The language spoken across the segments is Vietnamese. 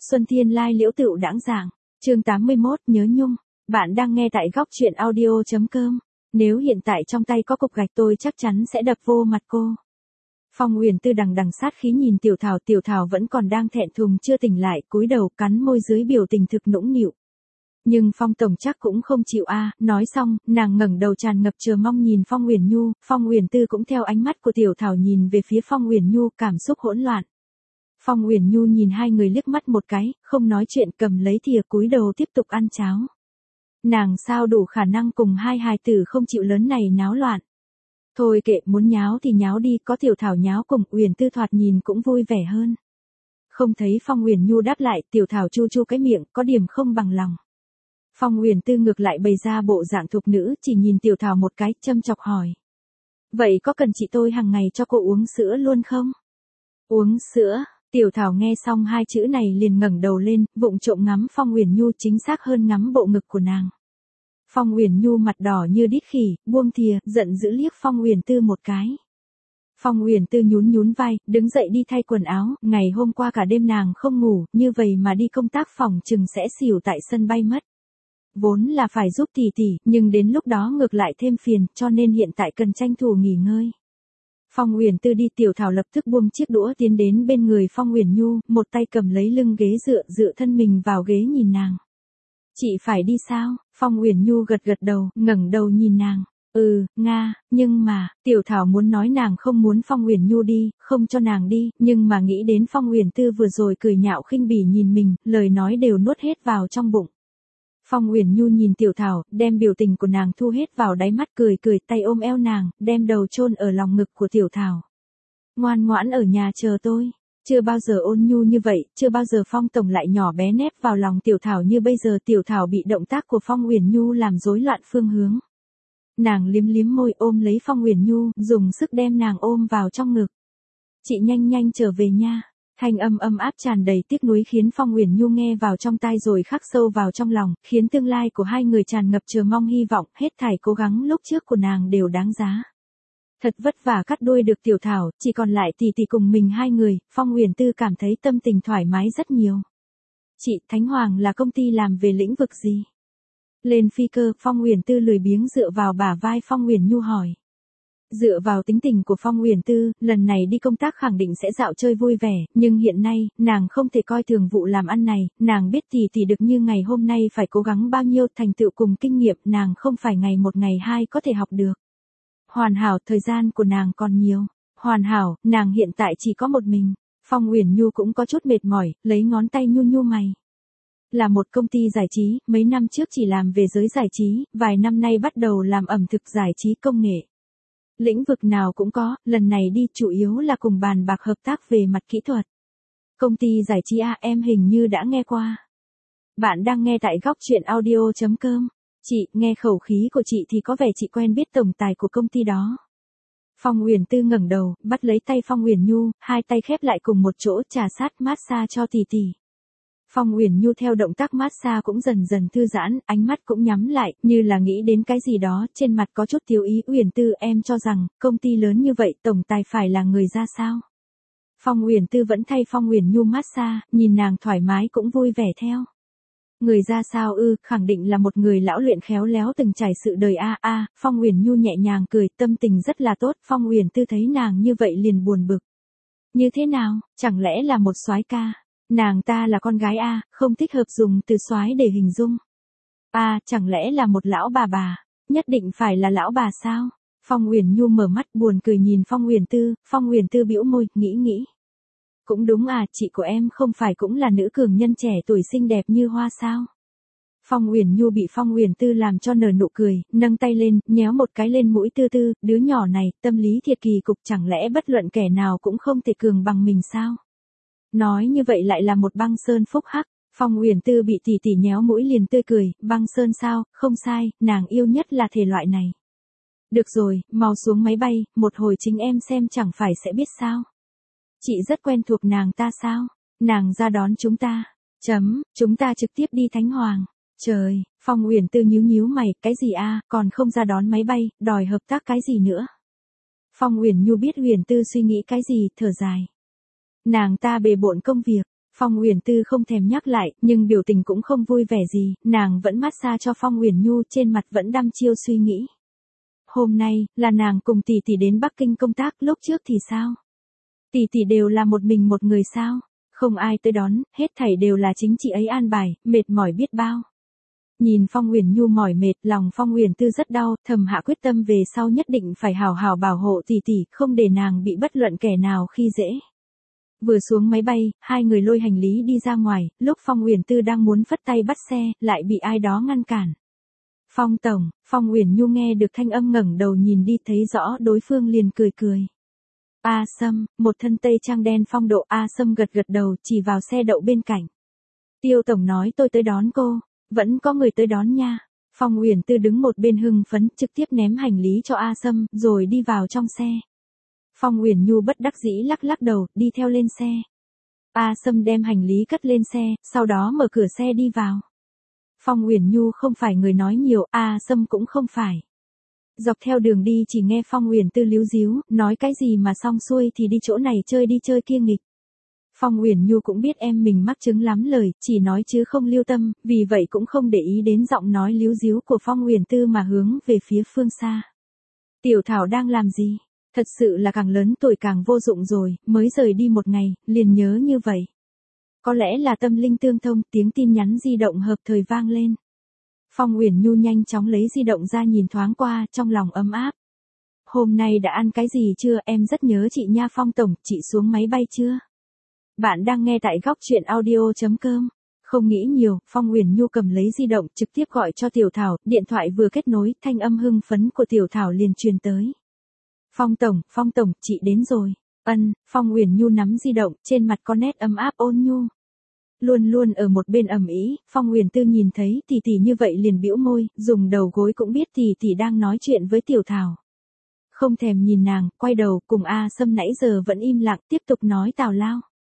Xuân Thiên Lai Liễu Tựu Đãng Giảng, chương 81, Nhớ Nhung. Bạn đang nghe tại góc truyện audio.com. Nếu hiện tại trong tay có cục gạch tôi chắc chắn sẽ đập vô mặt cô. Phong Uyển Tư đằng đằng sát khí nhìn Tiểu Thảo vẫn còn đang thẹn thùng chưa tỉnh lại, cúi đầu cắn môi dưới biểu tình thực nũng nịu. Nhưng Phong tổng chắc cũng không chịu nói xong, nàng ngẩng đầu tràn ngập chờ mong nhìn Phong Uyển Nhu, Phong Uyển Tư cũng theo ánh mắt của Tiểu Thảo nhìn về phía Phong Uyển Nhu, cảm xúc hỗn loạn. Phong Uyển Nhu nhìn hai người liếc mắt một cái, không nói chuyện, cầm lấy thìa cúi đầu tiếp tục ăn cháo. Nàng sao đủ khả năng cùng hai hài tử không chịu lớn này náo loạn. Thôi kệ, muốn nháo thì nháo đi, có Tiểu Thảo nháo cùng Uyển Tư thoạt nhìn cũng vui vẻ hơn. Không thấy Phong Uyển Nhu đáp lại, Tiểu Thảo chu chu cái miệng, có điểm không bằng lòng. Phong Uyển Tư ngược lại bày ra bộ dạng thục nữ, chỉ nhìn Tiểu Thảo một cái, châm chọc hỏi. Vậy có cần chị tôi hàng ngày cho cô uống sữa luôn không? Uống sữa? Tiểu Thảo nghe xong hai chữ này liền ngẩng đầu lên, vụng trộm ngắm Phong Uyển Nhu, chính xác hơn ngắm bộ ngực của nàng. Phong Uyển Nhu mặt đỏ như đít khỉ, buông thìa, giận dữ liếc Phong Uyển Tư một cái. Phong Uyển Tư nhún vai, đứng dậy đi thay quần áo, ngày hôm qua cả đêm nàng không ngủ, như vậy mà đi công tác phòng chừng sẽ xỉu tại sân bay mất. Vốn là phải giúp tỷ tỷ, nhưng đến lúc đó ngược lại thêm phiền, cho nên hiện tại cần tranh thủ nghỉ ngơi. Phong Uyển Tư đi, Tiểu Thảo lập tức buông chiếc đũa tiến đến bên người Phong Uyển Nhu, một tay cầm lấy lưng ghế dựa thân mình vào ghế nhìn nàng. Chị phải đi sao? Phong Uyển Nhu gật đầu, ngẩng đầu nhìn nàng. Nga, nhưng mà, Tiểu Thảo muốn nói nàng không muốn Phong Uyển Nhu đi, không cho nàng đi, nhưng mà nghĩ đến Phong Uyển Tư vừa rồi cười nhạo khinh bỉ nhìn mình, lời nói đều nuốt hết vào trong bụng. Phong Uyển Nhu nhìn Tiểu Thảo, đem biểu tình của nàng thu hết vào đáy mắt, cười tay ôm eo nàng, đem đầu chôn ở lòng ngực của Tiểu Thảo. Ngoan ngoãn ở nhà chờ tôi. Chưa bao giờ ôn nhu như vậy, chưa bao giờ Phong tổng lại nhỏ bé nép vào lòng Tiểu Thảo như bây giờ. Tiểu Thảo bị động tác của Phong Uyển Nhu làm rối loạn phương hướng. Nàng liếm môi ôm lấy Phong Uyển Nhu, dùng sức đem nàng ôm vào trong ngực. Chị nhanh trở về nha. Thanh âm ấm áp tràn đầy tiếc nuối khiến Phong Uyển Nhu nghe vào trong tai rồi khắc sâu vào trong lòng, khiến tương lai của hai người tràn ngập chờ mong hy vọng, hết thảy cố gắng lúc trước của nàng đều đáng giá. Thật vất vả cắt đuôi được Tiểu Thảo, chỉ còn lại tỷ cùng mình hai người, Phong Uyển Tư cảm thấy tâm tình thoải mái rất nhiều. Chị, Thánh Hoàng là công ty làm về lĩnh vực gì? Lên phi cơ, Phong Uyển Tư lười biếng dựa vào bả vai Phong Uyển Nhu hỏi. Dựa vào tính tình của Phong Uyển Tư, lần này đi công tác khẳng định sẽ dạo chơi vui vẻ, nhưng hiện nay, nàng không thể coi thường vụ làm ăn này, nàng biết tỷ được như ngày hôm nay phải cố gắng bao nhiêu, thành tựu cùng kinh nghiệm, nàng không phải ngày một ngày hai có thể học được. Hoàn hảo, thời gian của nàng còn nhiều. Hoàn hảo, nàng hiện tại chỉ có một mình. Phong Uyển Nhu cũng có chút mệt mỏi, lấy ngón tay nhu mày. Là một công ty giải trí, mấy năm trước chỉ làm về giới giải trí, vài năm nay bắt đầu làm ẩm thực giải trí công nghệ. Lĩnh vực nào cũng có, lần này đi chủ yếu là cùng bàn bạc hợp tác về mặt kỹ thuật. Công ty giải trí em hình như đã nghe qua. Bạn đang nghe tại góc truyện audio.com. Chị, nghe khẩu khí của chị thì có vẻ chị quen biết tổng tài của công ty đó. Phong Uyển Tư ngẩng đầu, bắt lấy tay Phong Uyển Nhu, hai tay khép lại cùng một chỗ, trà sát massage cho tỷ. Phong Uyển Nhu theo động tác massage cũng dần thư giãn, ánh mắt cũng nhắm lại, như là nghĩ đến cái gì đó, trên mặt có chút thiếu ý. Uyển Tư, em cho rằng, công ty lớn như vậy, tổng tài phải là người ra sao? Phong Uyển Tư vẫn thay Phong Uyển Nhu massage, nhìn nàng thoải mái cũng vui vẻ theo. Người ra sao khẳng định là một người lão luyện khéo léo từng trải sự đời Phong Uyển Nhu nhẹ nhàng cười, tâm tình rất là tốt. Phong Uyển Tư thấy nàng như vậy liền buồn bực. Như thế nào, chẳng lẽ là một soái ca? Nàng ta là con gái không thích hợp dùng từ soái để hình dung. Chẳng lẽ là một lão bà, nhất định phải là lão bà sao? Phong Uyển Nhu mở mắt buồn cười nhìn Phong Uyển Tư bĩu môi, nghĩ. Cũng đúng chị của em không phải cũng là nữ cường nhân trẻ tuổi xinh đẹp như hoa sao? Phong Uyển Nhu bị Phong Uyển Tư làm cho nở nụ cười, nâng tay lên, nhéo một cái lên mũi Tư, đứa nhỏ này, tâm lý thiệt kỳ cục, chẳng lẽ bất luận kẻ nào cũng không thể cường bằng mình sao? Nói như vậy lại là một băng sơn phúc hắc. Phong Uyển Tư bị tỷ nhéo mũi liền tươi cười, băng sơn sao, không sai, nàng yêu nhất là thể loại này. Được rồi, mau xuống máy bay, một hồi chính em xem chẳng phải sẽ biết sao. Chị rất quen thuộc nàng ta sao? Nàng ra đón chúng ta. Chúng ta trực tiếp đi Thánh Hoàng. Trời, Phong Uyển Tư nhíu mày, cái gì còn không ra đón máy bay, đòi hợp tác cái gì nữa? Phong Uyển Nhu biết Uyển Tư suy nghĩ cái gì, thở dài. Nàng ta bề bộn công việc. Phong Uyển Tư không thèm nhắc lại, nhưng biểu tình cũng không vui vẻ gì, nàng vẫn massage cho Phong Uyển Nhu, trên mặt vẫn đăm chiêu suy nghĩ. Hôm nay, là nàng cùng tỷ tỷ đến Bắc Kinh công tác, lúc trước thì sao? Tỷ tỷ đều là một mình một người sao? Không ai tới đón, hết thảy đều là chính chị ấy an bài, mệt mỏi biết bao. Nhìn Phong Uyển Nhu mỏi mệt, lòng Phong Uyển Tư rất đau, thầm hạ quyết tâm về sau nhất định phải hào hào bảo hộ tỷ tỷ, không để nàng bị bất luận kẻ nào khi dễ. Vừa xuống máy bay, hai người lôi hành lý đi ra ngoài, lúc Phong Uyển Tư đang muốn phất tay bắt xe, lại bị ai đó ngăn cản. Phong tổng, Phong Uyển Nhu nghe được thanh âm ngẩng đầu nhìn đi, thấy rõ đối phương liền cười cười. A Sâm, một thân tây trang đen phong độ. A Sâm gật gật đầu, chỉ vào xe đậu bên cạnh. Tiêu tổng nói tôi tới đón cô, vẫn có người tới đón nha. Phong Uyển Tư đứng một bên hưng phấn, trực tiếp ném hành lý cho A Sâm, rồi đi vào trong xe. Phong Uyển Nhu bất đắc dĩ lắc lắc đầu, đi theo lên xe. A Sâm đem hành lý cất lên xe, sau đó mở cửa xe đi vào. Phong Uyển Nhu không phải người nói nhiều, A Sâm cũng không phải. Dọc theo đường đi chỉ nghe Phong Uyển Tư líu díu, nói cái gì mà xong xuôi thì đi chỗ này chơi đi chơi kia nghịch. Phong Uyển Nhu cũng biết em mình mắc chứng lắm lời, chỉ nói chứ không lưu tâm, vì vậy cũng không để ý đến giọng nói líu díu của Phong Uyển Tư mà hướng về phía phương xa. Tiểu Thảo đang làm gì? Thật sự là càng lớn tuổi càng vô dụng rồi, mới rời đi một ngày, liền nhớ như vậy. Có lẽ là tâm linh tương thông, tiếng tin nhắn di động hợp thời vang lên. Phong Uyển Nhu nhanh chóng lấy di động ra nhìn thoáng qua, trong lòng ấm áp. Hôm nay đã ăn cái gì chưa, em rất nhớ chị nha Phong tổng, chị xuống máy bay chưa? Bạn đang nghe tại góc truyện audio.com. Không nghĩ nhiều, Phong Uyển Nhu cầm lấy di động, trực tiếp gọi cho Tiểu Thảo, điện thoại vừa kết nối, thanh âm hưng phấn của Tiểu Thảo liền truyền tới. Phong tổng, chị đến rồi. Phong Uyển Nhu nắm di động, trên mặt có nét ấm áp ôn nhu. Luôn luôn ở một bên ầm ĩ, Phong Uyển Tư nhìn thấy tỷ tỷ như vậy liền bĩu môi, dùng đầu gối cũng biết tỷ tỷ đang nói chuyện với Tiểu Thảo. Không thèm nhìn nàng, quay đầu, cùng A Sâm nãy giờ vẫn im lặng, tiếp tục nói tào lao.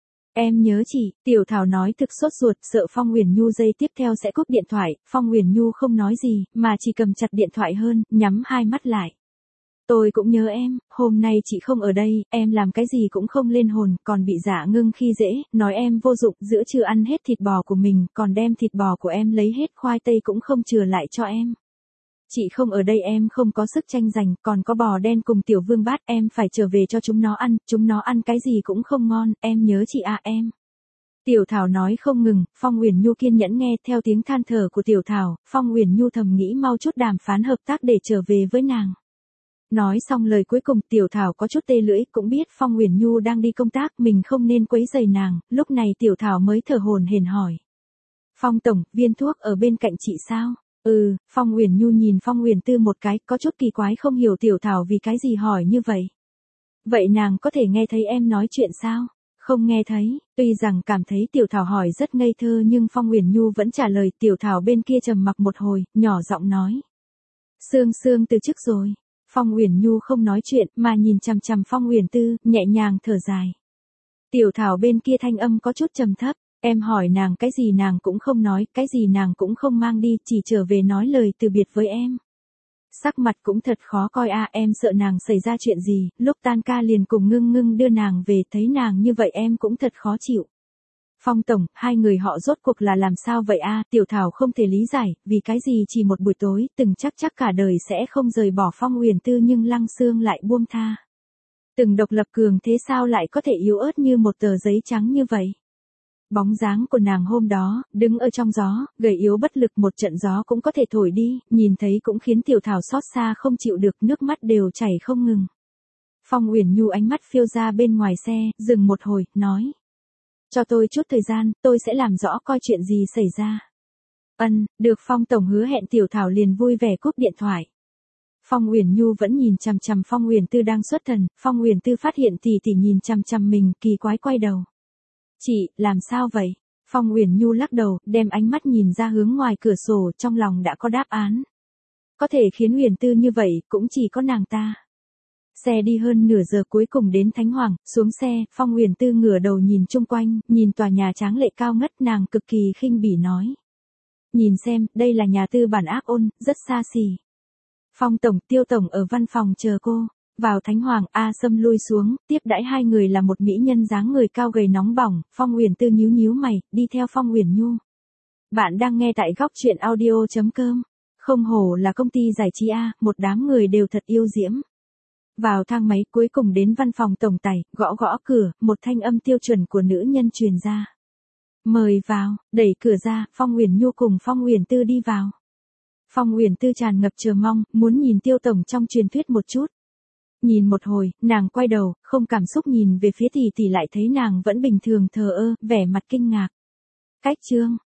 Em nhớ chị, Tiểu Thảo nói thực sốt ruột, sợ Phong Uyển Nhu giây tiếp theo sẽ cúp điện thoại, Phong Uyển Nhu không nói gì, mà chỉ cầm chặt điện thoại hơn, nhắm hai mắt lại. Tôi cũng nhớ em, hôm nay chị không ở đây, em làm cái gì cũng không lên hồn, còn bị Dạ Ngưng khi dễ, nói em vô dụng, giữa trưa ăn hết thịt bò của mình, còn đem thịt bò của em lấy hết, khoai tây cũng không chừa lại cho em. Chị không ở đây em không có sức tranh giành, còn có bò đen cùng Tiểu Vương Bát, em phải trở về cho chúng nó ăn cái gì cũng không ngon, em nhớ chị à em. Tiểu Thảo nói không ngừng, Phong Uyển Nhu kiên nhẫn nghe theo tiếng than thở của Tiểu Thảo, Phong Uyển Nhu thầm nghĩ mau chút đàm phán hợp tác để trở về với nàng. Nói xong lời cuối cùng, Tiểu Thảo có chút tê lưỡi, cũng biết Phong Uyển Nhu đang đi công tác, mình không nên quấy rầy nàng, lúc này Tiểu Thảo mới thở hổn hển hỏi. Phong tổng, viên thuốc ở bên cạnh chị sao? Phong Uyển Nhu nhìn Phong Uyển Tư một cái, có chút kỳ quái không hiểu Tiểu Thảo vì cái gì hỏi như vậy. Vậy nàng có thể nghe thấy em nói chuyện sao? Không nghe thấy, tuy rằng cảm thấy Tiểu Thảo hỏi rất ngây thơ nhưng Phong Uyển Nhu vẫn trả lời. Tiểu Thảo bên kia trầm mặc một hồi, nhỏ giọng nói. Sương từ chức rồi. Phong Uyển Nhu không nói chuyện mà nhìn chằm chằm Phong Uyển Tư, nhẹ nhàng thở dài. Tiểu Thảo bên kia thanh âm có chút trầm thấp, em hỏi nàng cái gì nàng cũng không nói, cái gì nàng cũng không mang đi, chỉ trở về nói lời từ biệt với em. Sắc mặt cũng thật khó coi à, em sợ nàng xảy ra chuyện gì, lúc tan ca liền cùng Ngưng đưa nàng về, thấy nàng như vậy em cũng thật khó chịu. Phong tổng, hai người họ rốt cuộc là làm sao vậy a? Tiểu Thảo không thể lý giải, vì cái gì chỉ một buổi tối, từng chắc cả đời sẽ không rời bỏ Phong Uyển Tư nhưng Lăng Xương lại buông tha. Từng độc lập cường thế sao lại có thể yếu ớt như một tờ giấy trắng như vậy? Bóng dáng của nàng hôm đó, đứng ở trong gió, gầy yếu bất lực, một trận gió cũng có thể thổi đi, nhìn thấy cũng khiến Tiểu Thảo xót xa không chịu được, nước mắt đều chảy không ngừng. Phong Uyển Nhu ánh mắt phiêu ra bên ngoài xe, dừng một hồi, nói. Cho tôi chút thời gian, tôi sẽ làm rõ coi chuyện gì xảy ra. Được Phong tổng hứa hẹn. Tiểu Thảo liền vui vẻ cúp điện thoại. Phong Uyển Nhu vẫn nhìn chằm chằm Phong Uyển Tư đang xuất thần, Phong Uyển Tư phát hiện tỷ tỷ nhìn chằm chằm mình, kỳ quái quay đầu. Chị, làm sao vậy? Phong Uyển Nhu lắc đầu, đem ánh mắt nhìn ra hướng ngoài cửa sổ, trong lòng đã có đáp án. Có thể khiến Uyển Tư như vậy, cũng chỉ có nàng ta. Xe đi hơn nửa giờ cuối cùng đến Thánh Hoàng, xuống xe, Phong Uyển Tư ngửa đầu nhìn chung quanh, nhìn tòa nhà tráng lệ cao ngất, nàng cực kỳ khinh bỉ nói. Nhìn xem, đây là nhà tư bản ác ôn, rất xa xỉ. Phong tổng, Tiêu tổng ở văn phòng chờ cô. Vào thánh hoàng, A Sâm lui xuống, tiếp đãi hai người là một mỹ nhân dáng người cao gầy nóng bỏng, Phong Uyển Tư nhíu nhíu mày, đi theo Phong Uyển Nhu. Bạn đang nghe tại góc truyện audio.com. Không hổ là công ty giải trí A, một đám người đều thật yêu diễm. Vào thang máy cuối cùng đến văn phòng tổng tài, gõ gõ cửa, một thanh âm tiêu chuẩn của nữ nhân truyền ra. Mời vào, đẩy cửa ra, Phong Uyển Nhu cùng Phong Uyển Tư đi vào. Phong Uyển Tư tràn ngập chờ mong, muốn nhìn Tiêu tổng trong truyền thuyết một chút. Nhìn một hồi, nàng quay đầu, không cảm xúc nhìn về phía tỷ tỷ lại thấy nàng vẫn bình thường thờ ơ, vẻ mặt kinh ngạc. Cách chương.